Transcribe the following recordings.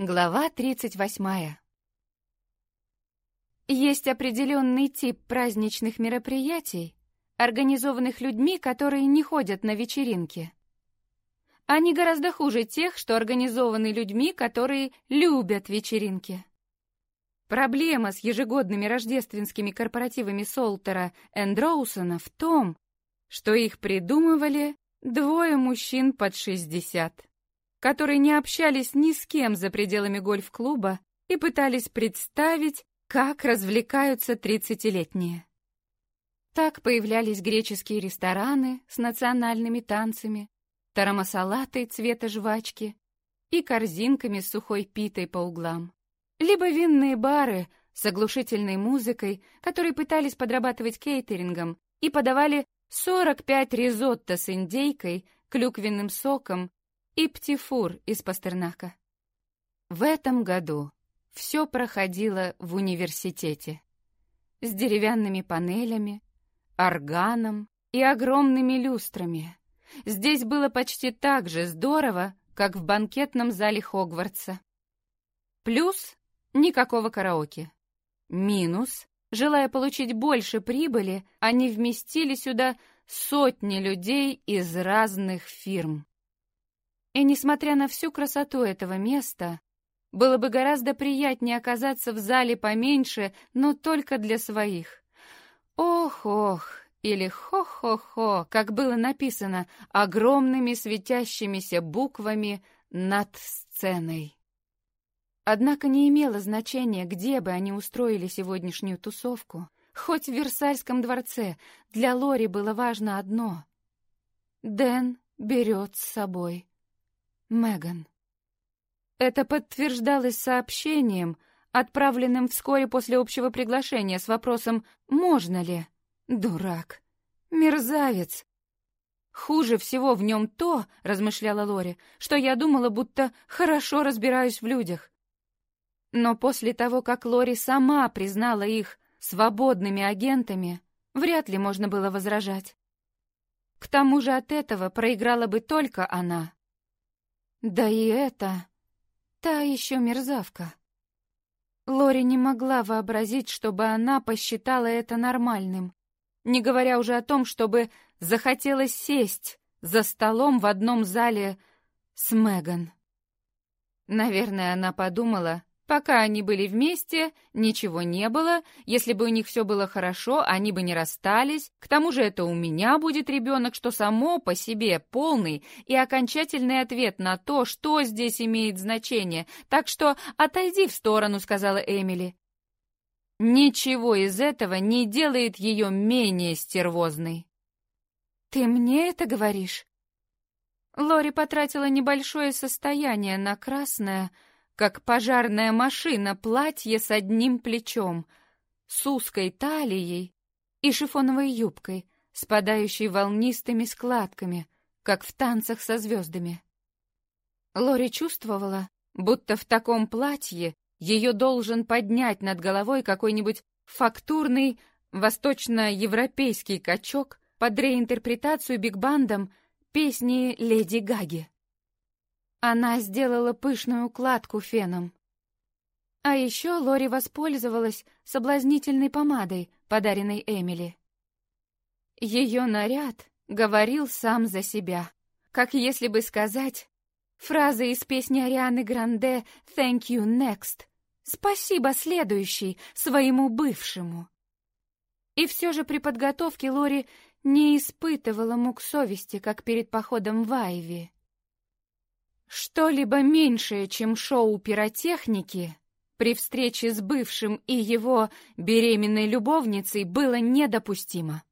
Глава 38. Есть определенный тип праздничных мероприятий, организованных людьми, которые не ходят на вечеринки. Они гораздо хуже тех, что организованы людьми, которые любят вечеринки. Проблема с ежегодными рождественскими корпоративами Солтера энд Роусона в том, что их придумывали двое мужчин под 60. Которые не общались ни с кем за пределами гольф-клуба и пытались представить, как развлекаются 30-летние. Так появлялись греческие рестораны с национальными танцами, тарамасалатой цвета жвачки и корзинками с сухой питой по углам. Либо винные бары с оглушительной музыкой, которые пытались подрабатывать кейтерингом и подавали 45 ризотто с индейкой, клюквенным соком и птифур из пастернака. В этом году все проходило в университете. С деревянными панелями, органом и огромными люстрами. Здесь было почти так же здорово, как в банкетном зале Хогвартса. Плюс — никакого караоке. Минус — желая получить больше прибыли, они вместили сюда сотни людей из разных фирм. И несмотря на всю красоту этого места, было бы гораздо приятнее оказаться в зале поменьше, но только для своих. Ох-ох, или хо-хо-хо, как было написано огромными светящимися буквами над сценой. Однако не имело значения, где бы они устроили сегодняшнюю тусовку. Хоть в Версальском дворце, для Лори было важно одно — Дэн берет с собой Меган. Это подтверждалось сообщением, отправленным вскоре после общего приглашения с вопросом «Можно ли?». Дурак. Мерзавец. Хуже всего в нем то, размышляла Лори, что я думала, будто хорошо разбираюсь в людях. Но после того, как Лори сама признала их свободными агентами, вряд ли можно было возражать. К тому же от этого проиграла бы только она. Да и это... та еще мерзавка. Лори не могла вообразить, чтобы она посчитала это нормальным, не говоря уже о том, чтобы захотелось сесть за столом в одном зале с Меган. Наверное, она подумала, пока они были вместе, ничего не было, если бы у них все было хорошо, они бы не расстались, к тому же это у меня будет ребенок, что само по себе полный и окончательный ответ на то, что здесь имеет значение, так что отойди в сторону, сказала Эмили. Ничего из этого не делает ее менее стервозной. Ты мне это говоришь? Лори потратила небольшое состояние на красное, как пожарная машина, платье с одним плечом, с узкой талией и шифоновой юбкой, спадающей волнистыми складками, как в танцах со звездами. Лори чувствовала, будто в таком платье ее должен поднять над головой какой-нибудь фактурный восточноевропейский качок под реинтерпретацию биг-бандом песни Леди Гаги. Она сделала пышную укладку феном. А еще Лори воспользовалась соблазнительной помадой, подаренной Эмили. Ее наряд говорил сам за себя, как если бы сказать фразы из песни Арианы Гранде «Thank you, next» — «Спасибо, следующий» своему бывшему. И все же при подготовке Лори не испытывала мук совести, как перед походом в Айви. Что-либо меньшее, чем шоу пиротехники, при встрече с бывшим и его беременной любовницей было недопустимо.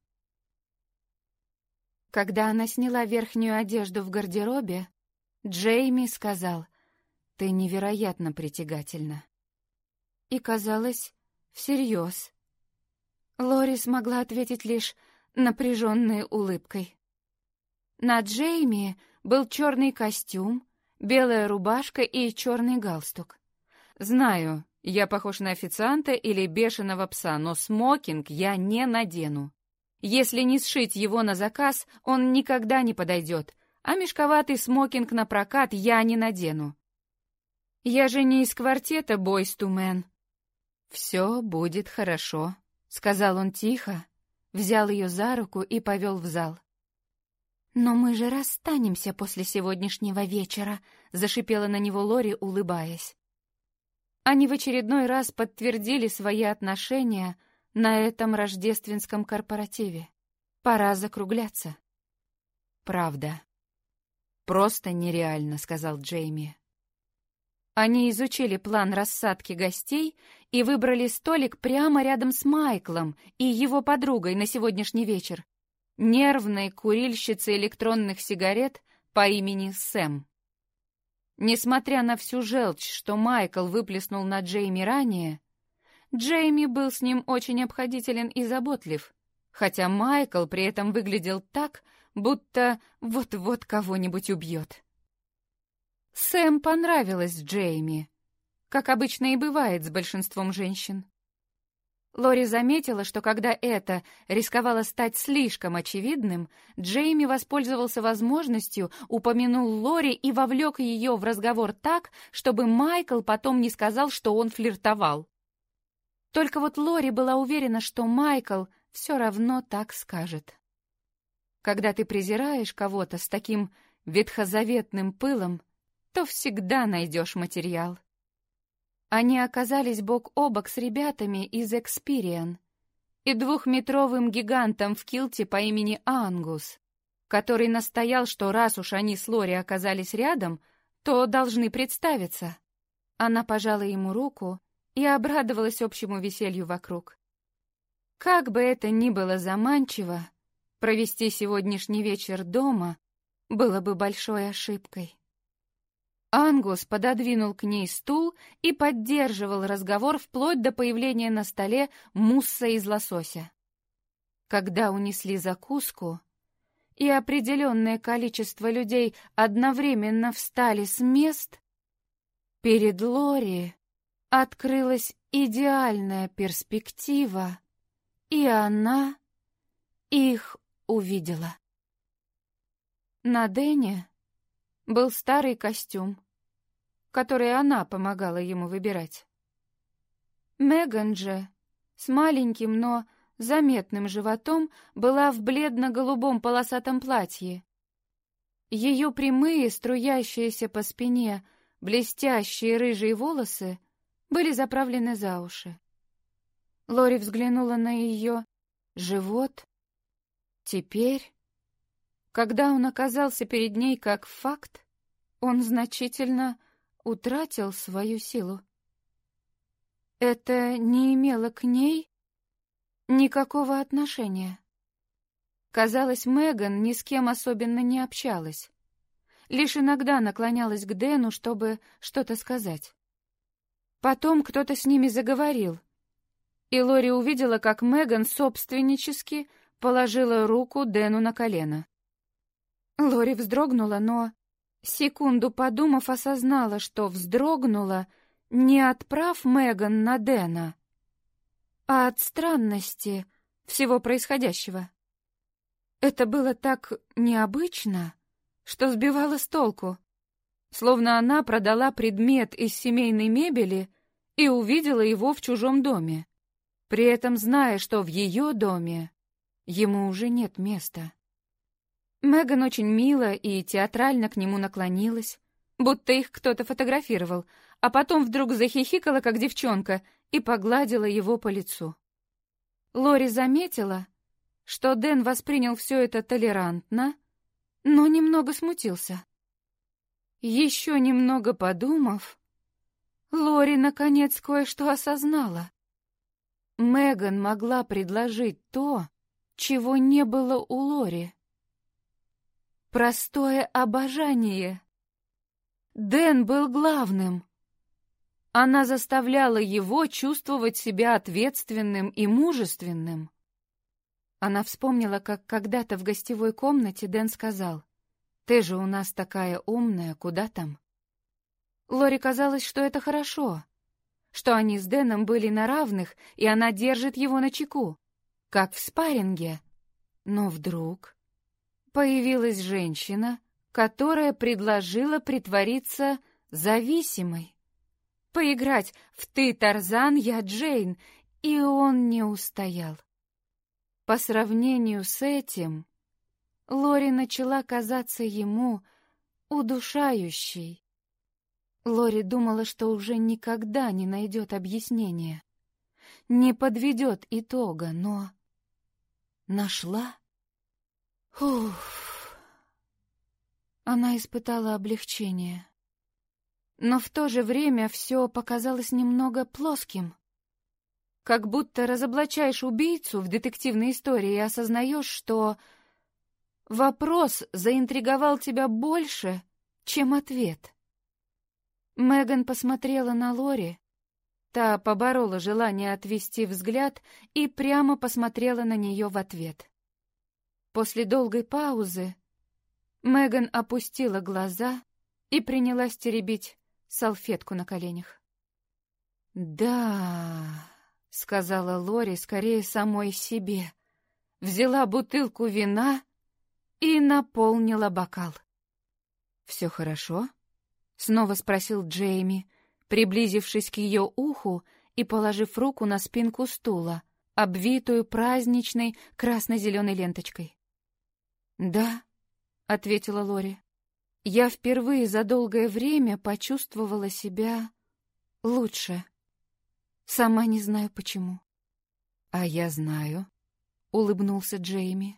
Когда она сняла верхнюю одежду в гардеробе, Джейми сказал: «Ты невероятно притягательна». И, казалось, всерьез. Лори смогла ответить лишь напряженной улыбкой. На Джейми был черный костюм, белая рубашка и черный галстук. Знаю, я похож на официанта или бешеного пса, но смокинг я не надену. Если не сшить его на заказ, он никогда не подойдет, а мешковатый смокинг на прокат я не надену. Я же не из квартета Boyz II Men». «Все будет хорошо», — сказал он тихо, взял ее за руку и повел в зал. «Но мы же расстанемся после сегодняшнего вечера», — зашипела на него Лори, улыбаясь. Они в очередной раз подтвердили свои отношения на этом рождественском корпоративе. Пора закругляться. «Правда. Просто нереально», — сказал Джейми. Они изучили план рассадки гостей и выбрали столик прямо рядом с Майклом и его подругой на сегодняшний вечер, нервной курильщицей электронных сигарет по имени Сэм. Несмотря на всю желчь, что Майкл выплеснул на Джейми ранее, Джейми был с ним очень обходителен и заботлив, хотя Майкл при этом выглядел так, будто вот-вот кого-нибудь убьет. Сэм понравилась Джейми, как обычно и бывает с большинством женщин. Лори заметила, что когда это рисковало стать слишком очевидным, Джейми воспользовался возможностью, упомянул Лори и вовлек ее в разговор так, чтобы Майкл потом не сказал, что он флиртовал. Только вот Лори была уверена, что Майкл все равно так скажет. Когда ты презираешь кого-то с таким ветхозаветным пылом, то всегда найдешь материал. Они оказались бок о бок с ребятами из Experian и 2-метровым гигантом в килте по имени Ангус, который настоял, что раз уж они с Лори оказались рядом, то должны представиться. Она пожала ему руку и обрадовалась общему веселью вокруг. Как бы это ни было заманчиво, провести сегодняшний вечер дома было бы большой ошибкой. Ангус пододвинул к ней стул и поддерживал разговор вплоть до появления на столе мусса из лосося. Когда унесли закуску, и определенное количество людей одновременно встали с мест, перед Лори открылась идеальная перспектива, и она их увидела. На Дэне был старый костюм, который она помогала ему выбирать. Меган же, с маленьким, но заметным животом, была в бледно-голубом полосатом платье. Ее прямые, струящиеся по спине, блестящие рыжие волосы были заправлены за уши. Лори взглянула на ее живот. Теперь, когда он оказался перед ней как факт, он значительно утратил свою силу. Это не имело к ней никакого отношения. Казалось, Меган ни с кем особенно не общалась. Лишь иногда наклонялась к Дэну, чтобы что-то сказать. Потом кто-то с ними заговорил, и Лори увидела, как Меган собственнически положила руку Дэну на колено. Лори вздрогнула, но, секунду подумав, осознала, что вздрогнула не от прав Меган на Дэна, а от странности всего происходящего. Это было так необычно, что сбивало с толку, словно она продала предмет из семейной мебели и увидела его в чужом доме, при этом зная, что в ее доме ему уже нет места. Меган очень мило и театрально к нему наклонилась, будто их кто-то фотографировал, а потом вдруг захихикала, как девчонка, и погладила его по лицу. Лори заметила, что Дэн воспринял все это толерантно, но немного смутился. Еще немного подумав, Лори наконец кое-что осознала. Меган могла предложить то, чего не было у Лори. Простое обожание. Дэн был главным. Она заставляла его чувствовать себя ответственным и мужественным. Она вспомнила, как когда-то в гостевой комнате Дэн сказал: «Ты же у нас такая умная, куда там?» Лори казалось, что это хорошо, что они с Дэном были на равных, и она держит его на чеку, как в спарринге. Но вдруг появилась женщина, которая предложила притвориться зависимой, поиграть в «Ты, Тарзан, я Джейн», и он не устоял. По сравнению с этим, Лори начала казаться ему удушающей. Лори думала, что уже никогда не найдет объяснения, не подведет итога, но нашла. Уф. Она испытала облегчение. Но в то же время все показалось немного плоским. Как будто разоблачаешь убийцу в детективной истории и осознаешь, что вопрос заинтриговал тебя больше, чем ответ. Меган посмотрела на Лори. Та поборола желание отвести взгляд и прямо посмотрела на нее в ответ. После долгой паузы Меган опустила глаза и принялась теребить салфетку на коленях. «Да», — сказала Лори скорее самой себе, взяла бутылку вина и наполнила бокал. «Все хорошо?» — снова спросил Джейми, приблизившись к ее уху и положив руку на спинку стула, обвитую праздничной красно-зеленой ленточкой. «Да», — ответила Лори. «Я впервые за долгое время почувствовала себя лучше. Сама не знаю почему». «А я знаю», — улыбнулся Джейми.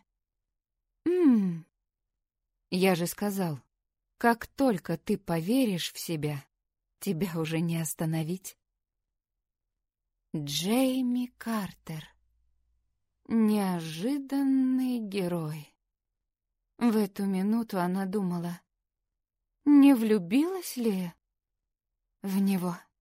Я же сказал, как только ты поверишь в себя, тебя уже не остановить». Джейми Картер. Неожиданный герой. В эту минуту она думала, не влюбилась ли в него?